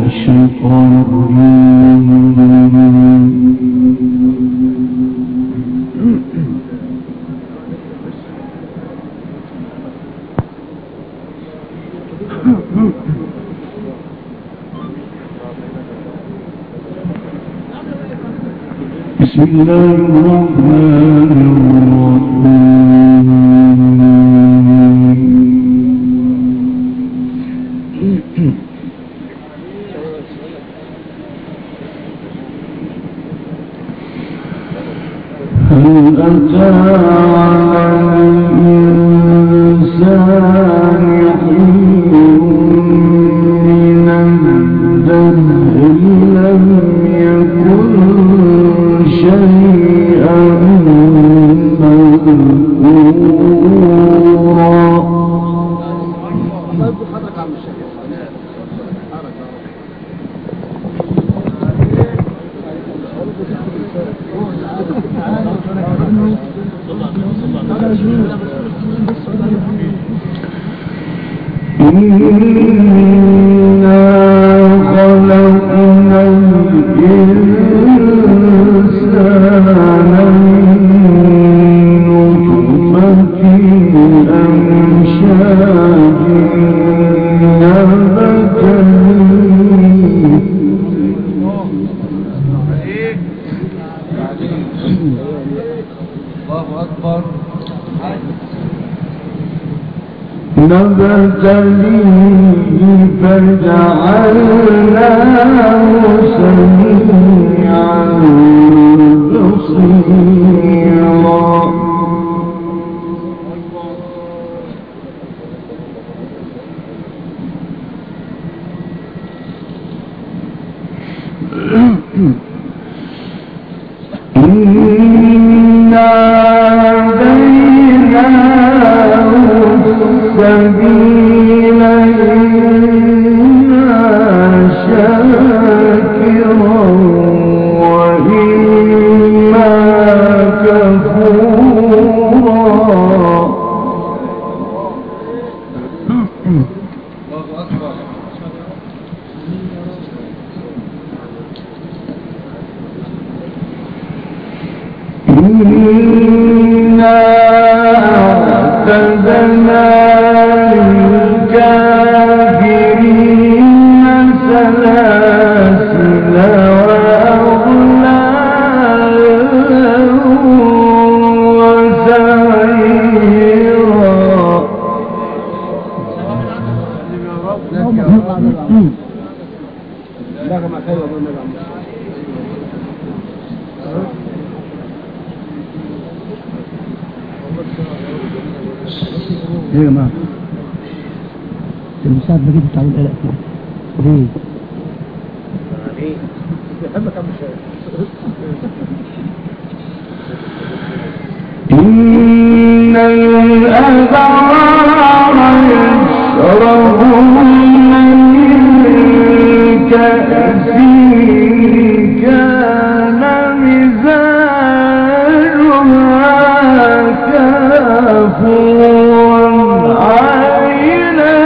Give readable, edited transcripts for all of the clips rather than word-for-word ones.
الشيطان الرجيم. بسم الله الرحمن الرحيم. هل أتى على الإنسان حين من الدهر لم يكن شيئا إنا خلقنا الإنسان من نطفة أمشاج نبتليه فجعلناه سميعا بصيرا. سبيل إما شاكرا وإما كفورا. إنا أعتدنا للكافرين سلاسل وأغلالا وسعيرا. يا جماعة المساعد بجيب تعمل قلق كده ليه؟ ليه؟ بحبك عم الشايف. إن الأبرار يشربون من كأس كان مزاجها كافورا عينا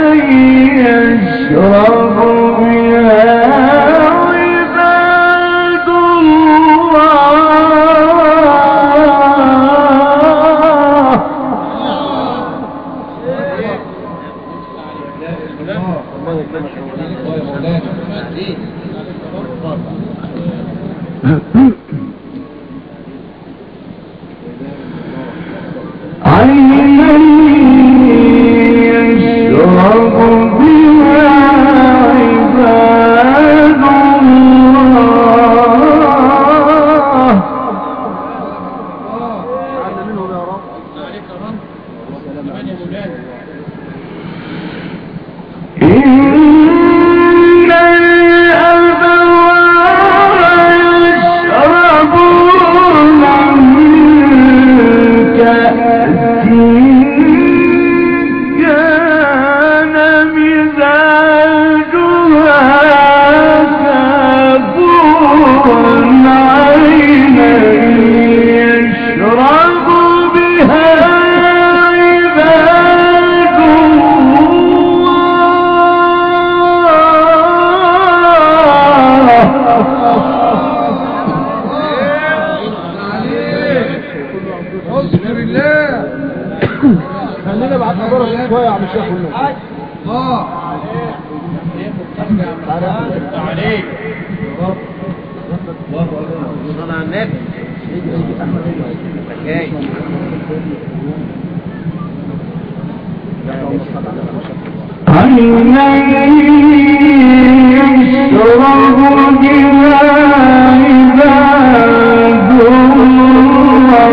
يشرب بها عباد عينا يشرب بها عباد الله. تعالى منهم يا رب. عليك يا رب. والسلام عليك يا مولانا. إن الأبرار يشربون من كأس كان مزاجها كافورا عينا يشرب بها عباد الله. انا بعد خبرك شويه يا عم الشيخ والنبي. الله عليك. صلى على النبي. جاي عينا يشرب بها عباد الله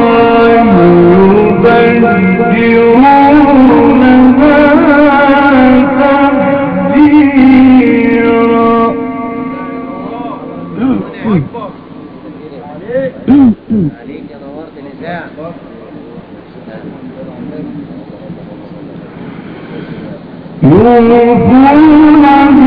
يبدرونها تبديرا. عليك يا نورت الإذاعة. يوفون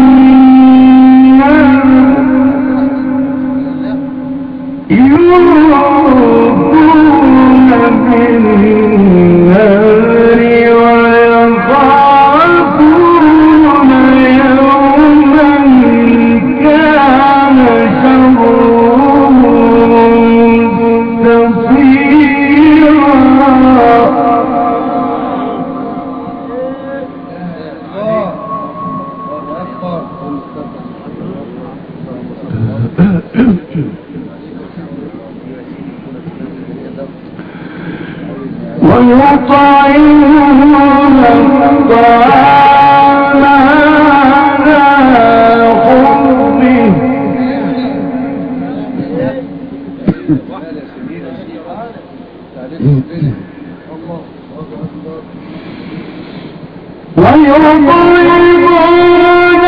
بالنار ويخافون يوما كان شره ويطعمون الطعام على حبه ويطعمون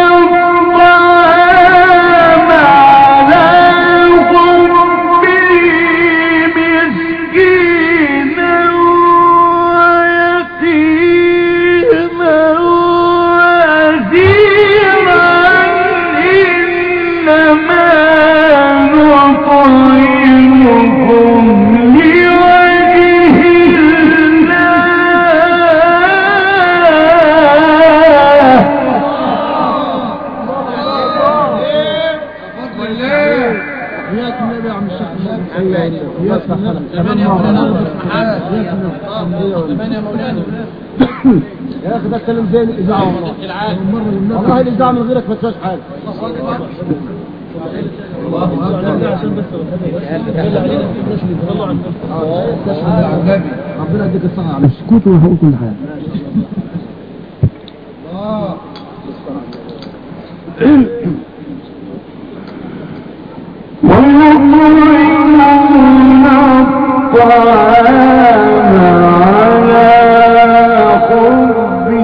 الطعام على حبه مسكينا ويتيما وأسيرا إنما نطعمكم لوجه يا اخي ده كلام زي الاذاعه والله الاذاعه من غيرك ما تسواش حاجه. ربنا يديك الصحه على اسكت وهقول كل حاجه. ويطعمون الطعام على حبه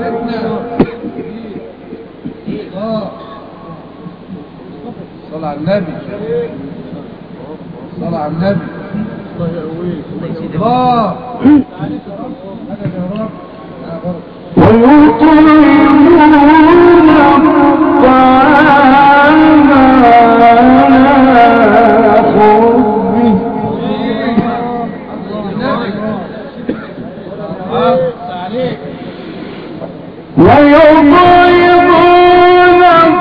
صلى على النبي. صلى على النبي. الله ويطعمون الطعام على حبه ويطعمون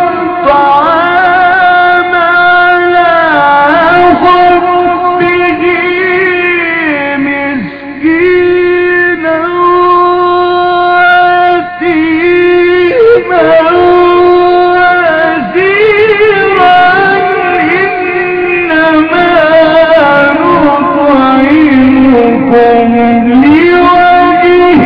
الطعام على حبه مسكينا ويتيما وأسيرا إنما نطعمكم لوجه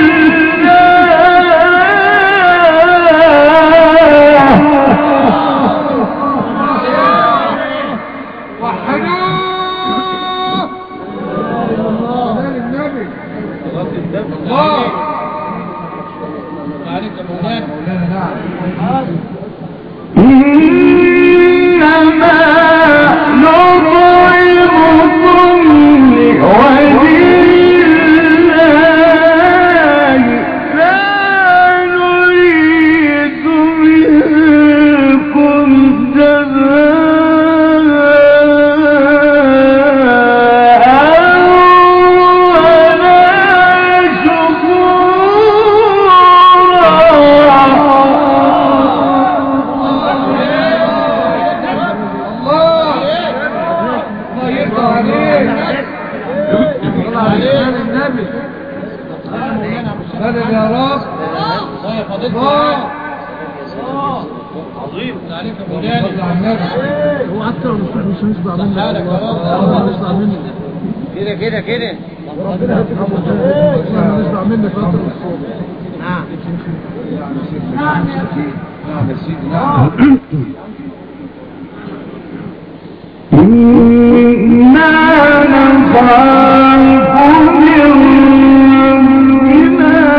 إنما نطعمكم لوجه الله لا نريد منكم جزاء ولا شكورا. بدل يا رب. طيب فضيلة عظيم عليك يا مولانا. هو حتى لو مش هيشبع مني حالك يا رب هيشبع مني كده ربنا هيشبع مني فترة الصوم. نعم يا سيدي نعم. إنا نخاف من ربنا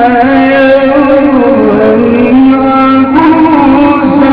يوما عبوسا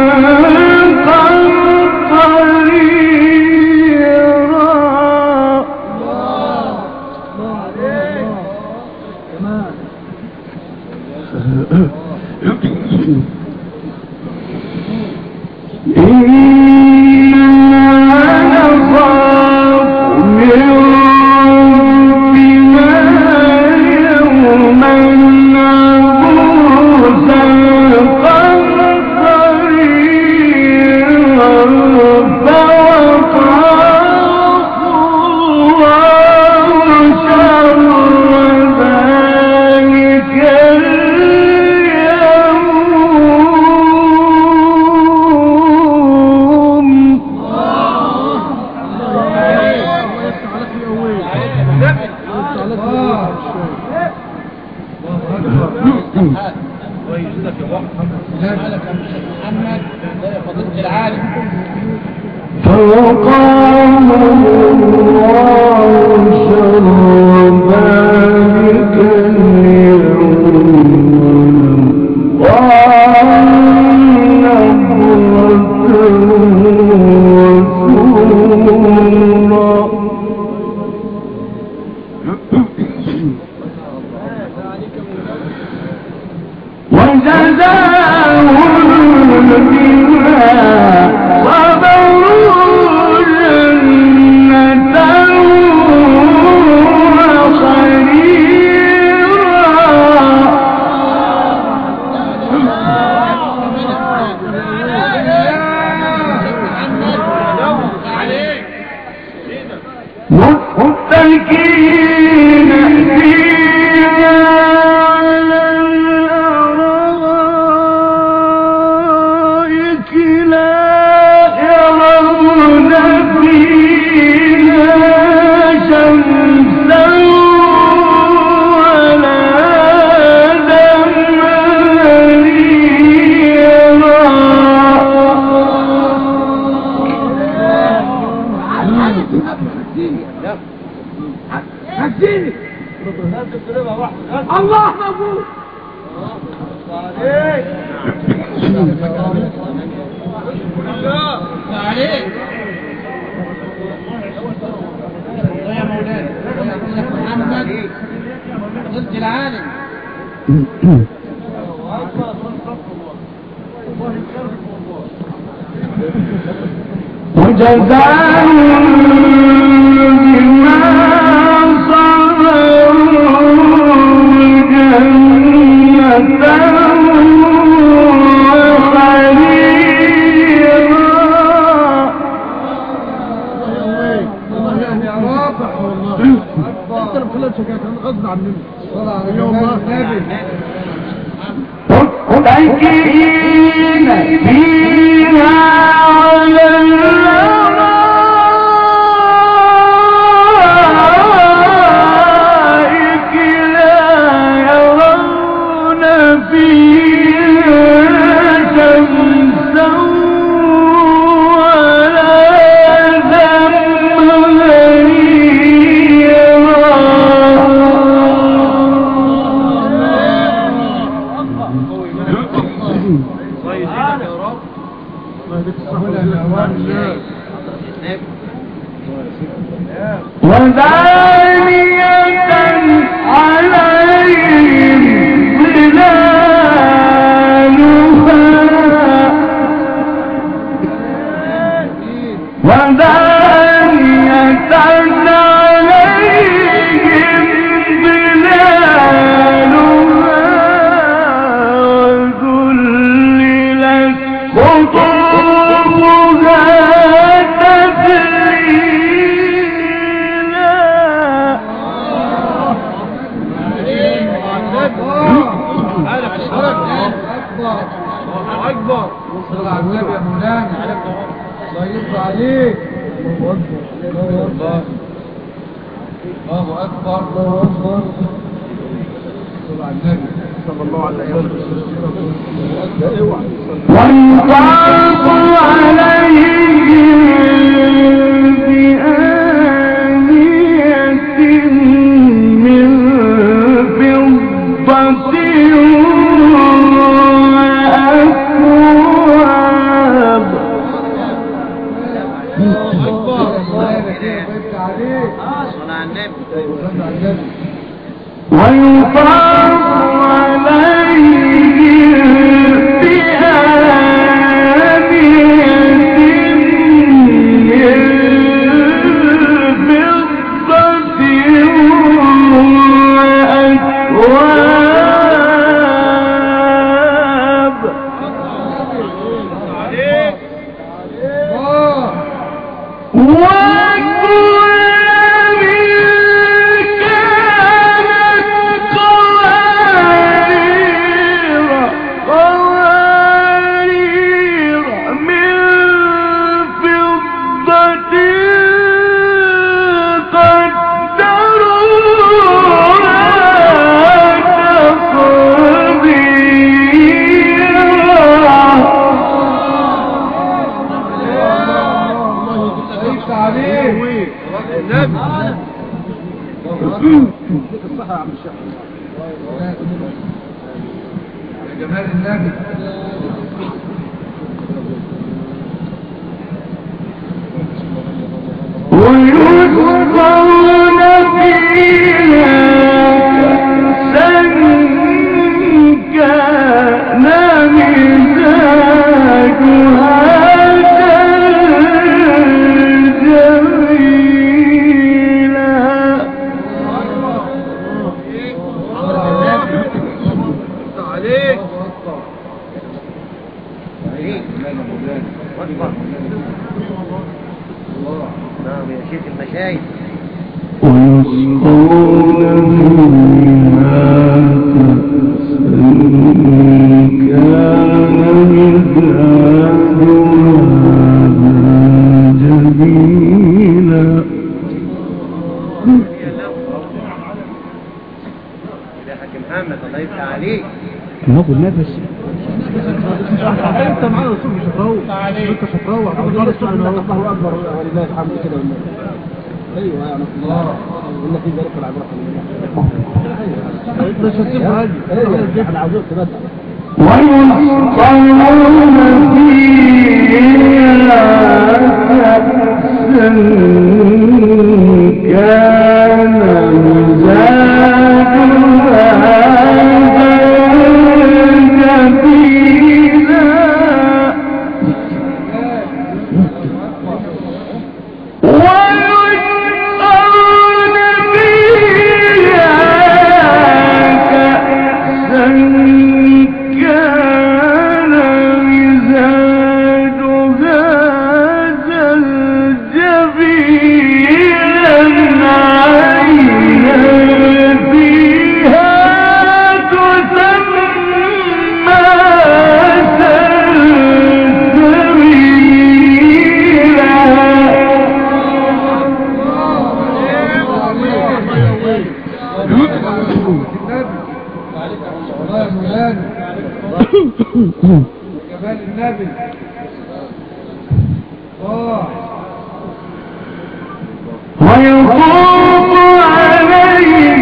الله موجود. عليك يا مولانا الشيخ محمد ضد العالم. متكئين فيها على الأرائك لا يرون فيها شمسا ولا ودانية عليهم ظلالها ودانية عليهم ظلالها وذللت قطوفها تذليلا أكبر صلى على النبي يا مولانا الله يرضى عليك الله أكبر الله أكبر صلى على النبي صلى الله عليه وسلم ويطاف عليهم بآنية من فضة وأكواب ويطاف عليهم جمال النبي ويسقون فيها كأسا كان مزاجها نفس انت معانا رسول مش هتروح انت مش هتروح الله اكبر ولله الحمد كده والله ايوه يا الله ان في ذلك العبره مش هتسيب هادي انا عاوزك تبدا ويسقون فيها كأسا كان جمال النبي ويطوف عليهم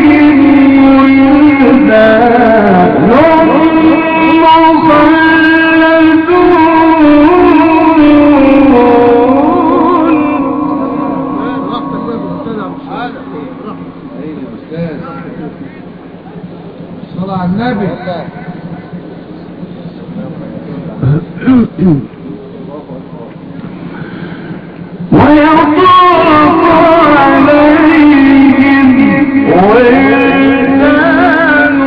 ولدان مخلدون صلى على النبي ويطوف عليهم ولدان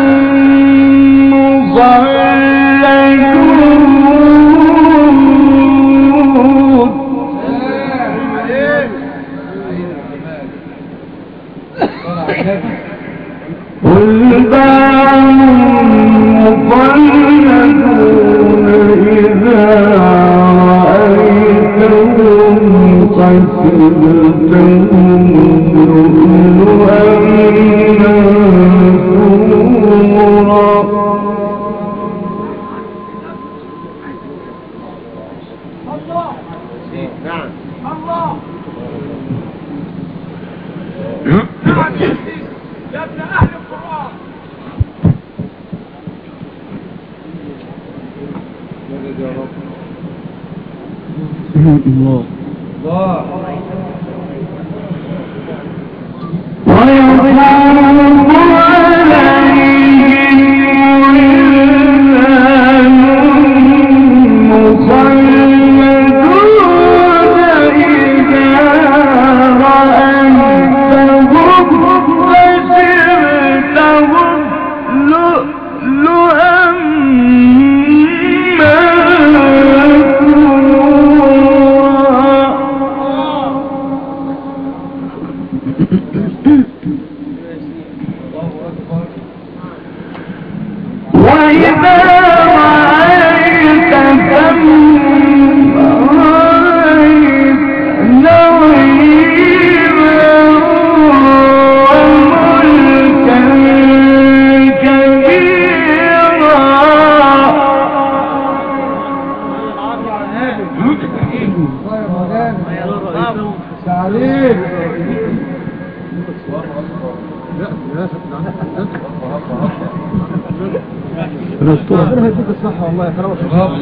مخلدون ربنا يديك الصحة والله يا كرامة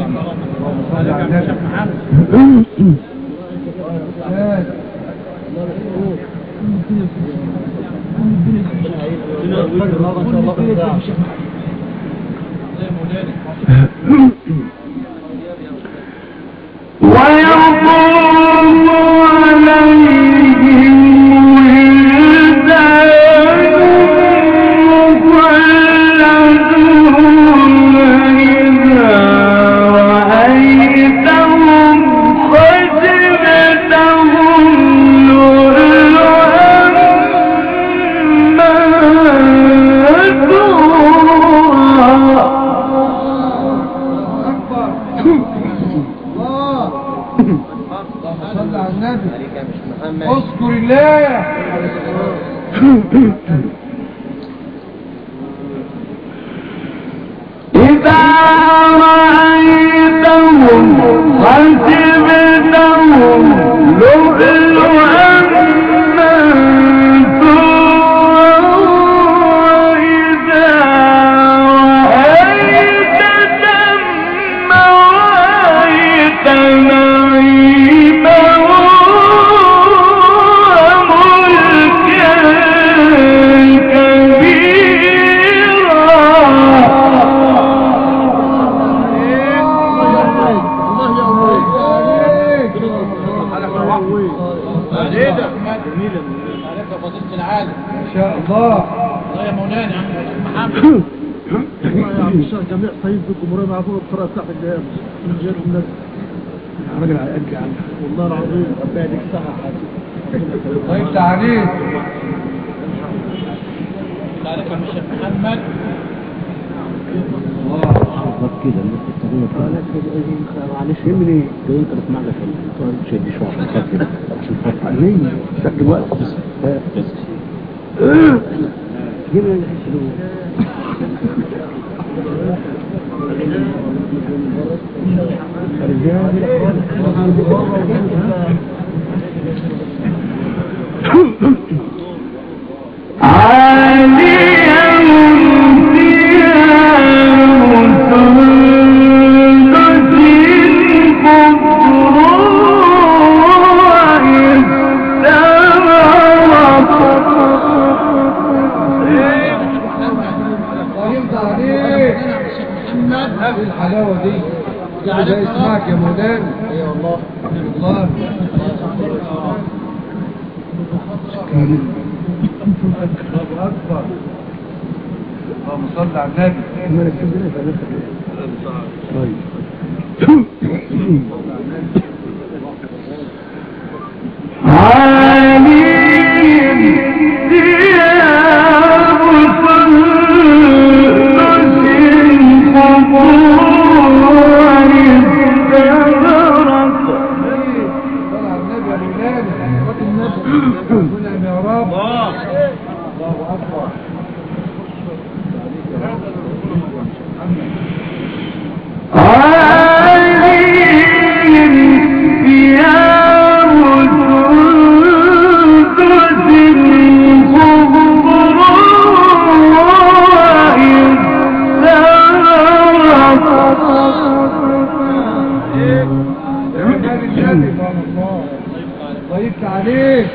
اذكر الله إذا رأيتهم حسبتهم لؤلؤا منثورا وإذا رأيت ثم رأيت نعيما الله يا مولانا يا عم محمد والله يا عم الشيخ جميع صعيد الجمهورية معفوظ القراءة بتاعت الجهاز من غير الناس راجل على قد عنك والله العظيم ربنا يديك الصحة حاجة طيب تعاليم عليك يا الشيخ محمد كده معلش من ايه؟ لو انت بتسمع لك شيء شويه عشان خاطر ليه؟ سجل وقت بس جيب لي الحلو الحلاوة دي ده اسمعك يا مولانا اي والله والله الله اكبر اللهم صل على النبي مالك كده طيب عالم ثياب ضيفت عليه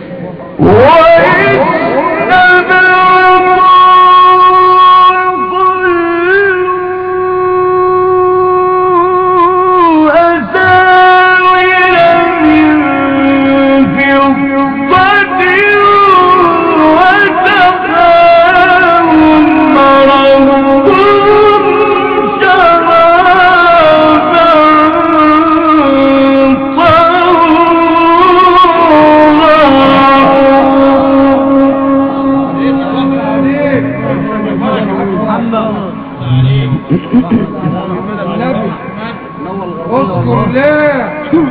اذكر ليه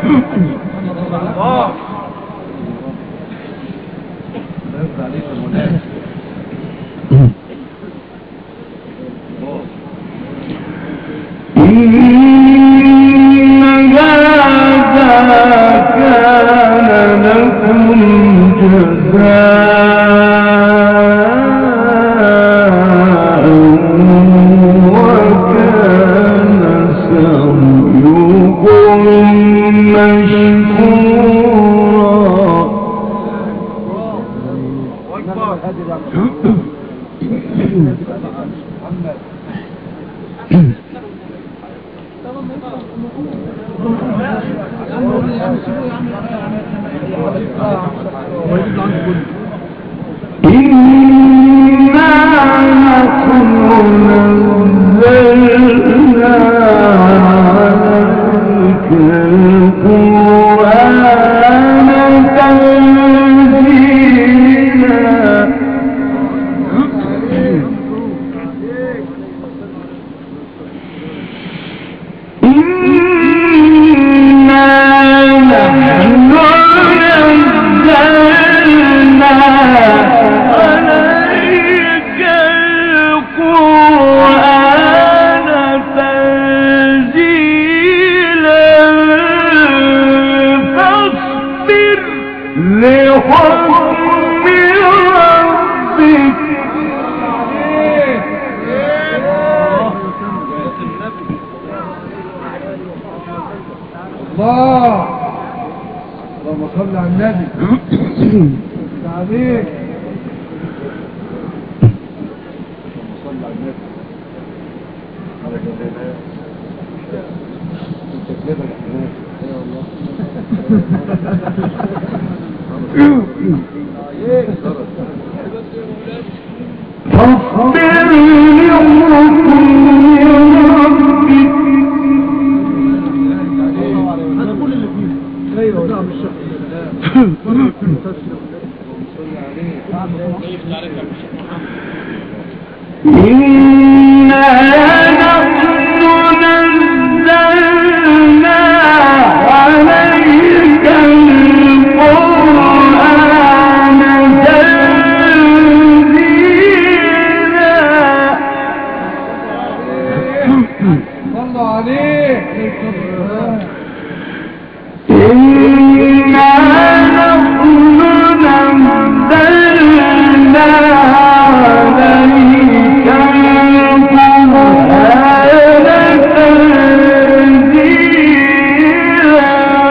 اللهم صل على النبي عليك صل على النبي على جلالك تكليف الحنان يا الله فاصبر لحكم ربك هذا كل اللي فيه ايوه نعم الشيخ إنا نحن نزلنا عليك القرآن تنزيلا صلوا عليه إنا نحن نزلنا عليك القرآن تنزيلا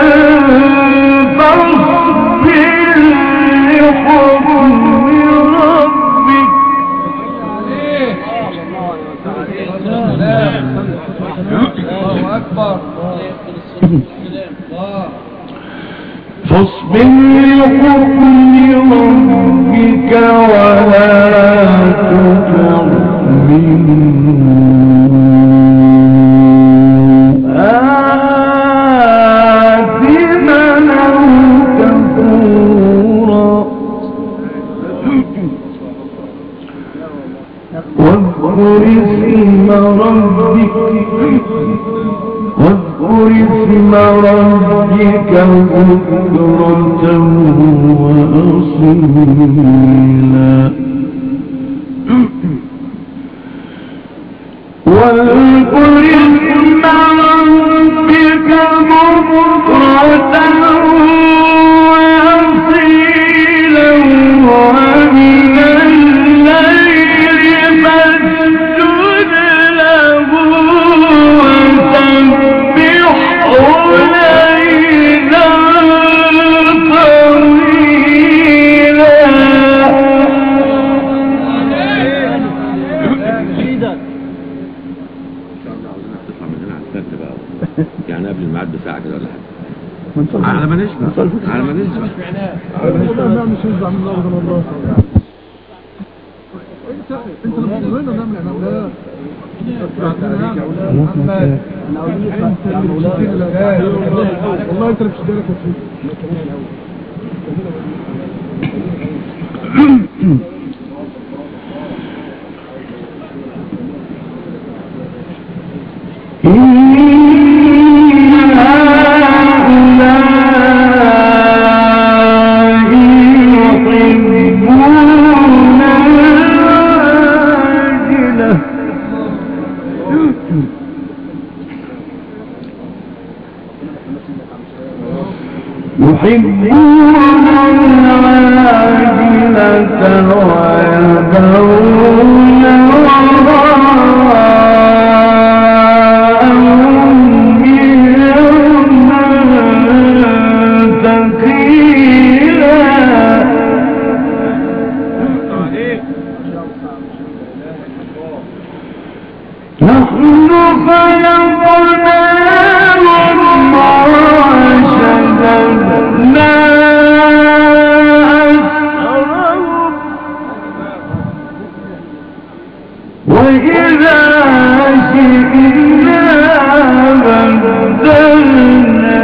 فاصبر لحكم ربك الله أكبر فاصبر لحكم ربك ولا تطع منهم آثما أو كفورا واذكر اسم ربك بكرة وأصيلا واذكر اسم ربك بكرة وأصيلا ومن الليل فاسجد له وسبحه ليلا يعني قبل الميعاد بساعة كده ولا حاجة منصرف على ما نشبع على ما نشبع والله مش ينزع من الأرض والله انت لما تقولنا نعمل اعلان والله انت اللي مش دارك يحبون العاجلة ويذرون وراءهم يوما ثقيلا نحن خلقناهم وشددنا أسرهم وإذا شئنا بدلنا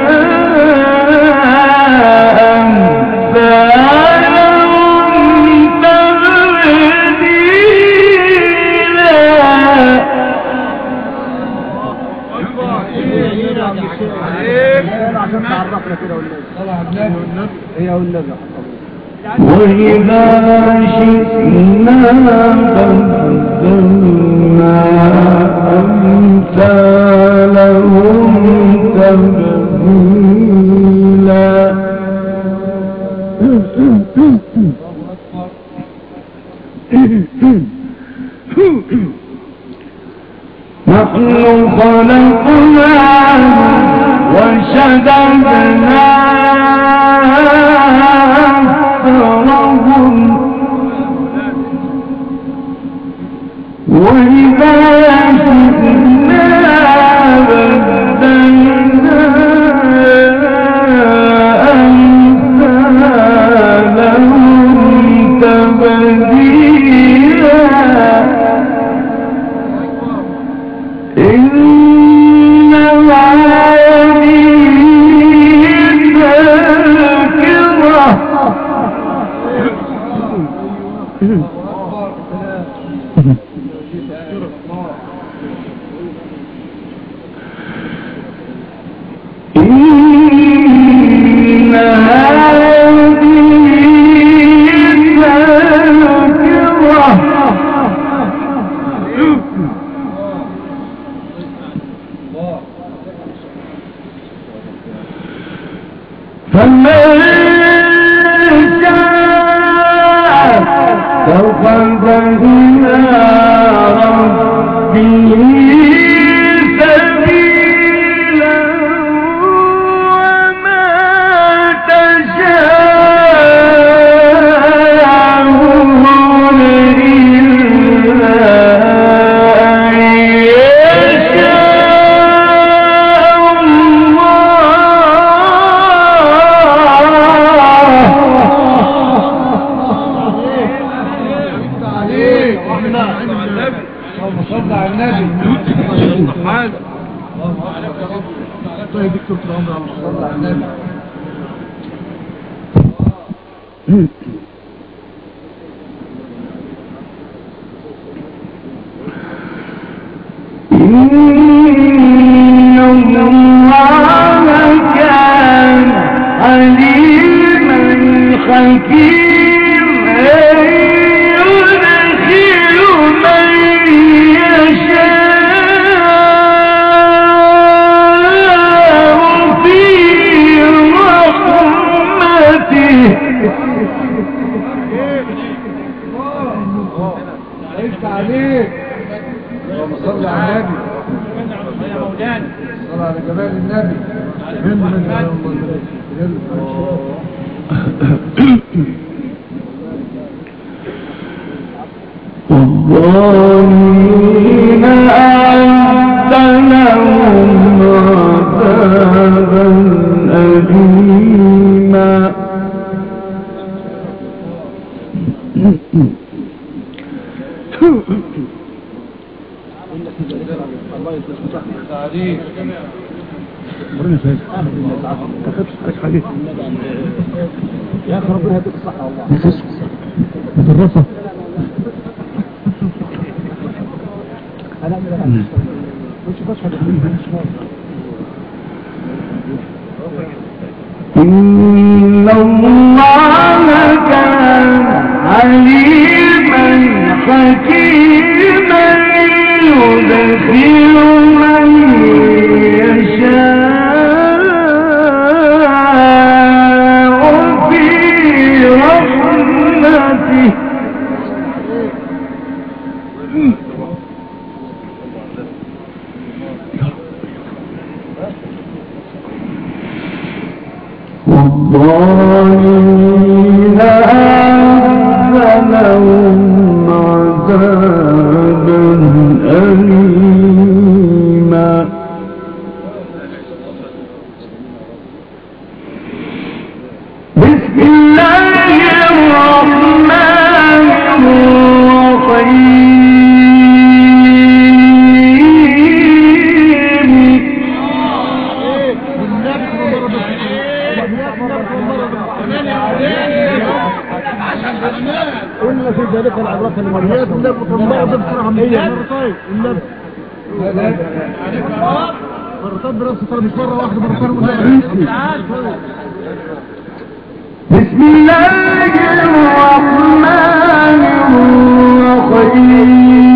أمثالهم تبديلا عشان تعرفنا كده والنبي هي والنبي وإذا شئنا بدلنا أمثالهم تبديلا نحن خلقناهم وشددنا أسرهم وإذا شئنا بدلنا أمثالهم تبديلا إن هذه تذكرة إن هذه تذكرة فمن شاء اتخذ إلى ربه سبيلا وما تشاءون إلا أن يشاء صلى على النبي حاجة طيب دكتور الأمر على صلى على النبي إن الله كان عليما حكيما يدخل من يشاء صل على النبي يا مولانا صل على جمال النبي والظالمين أعد لهم عذابا أليما تعريف ربنا يسعدك ما تخافش عليك حاجه يا اخي ربنا يديك الصحه والله الرصه انا من مش بشهد إن الله كان عليما حكيما يدخل من يشاء في رحمته والظالمين أعد لهم عذابا أليما بسم الله الرحمن الرحيم قلنا في ذلك العبرات المريات النبي الله بسرعه من مرتين النبي مرتين برأس ترى مش مره واحده مرتين بسم الله الرحمن الرحيم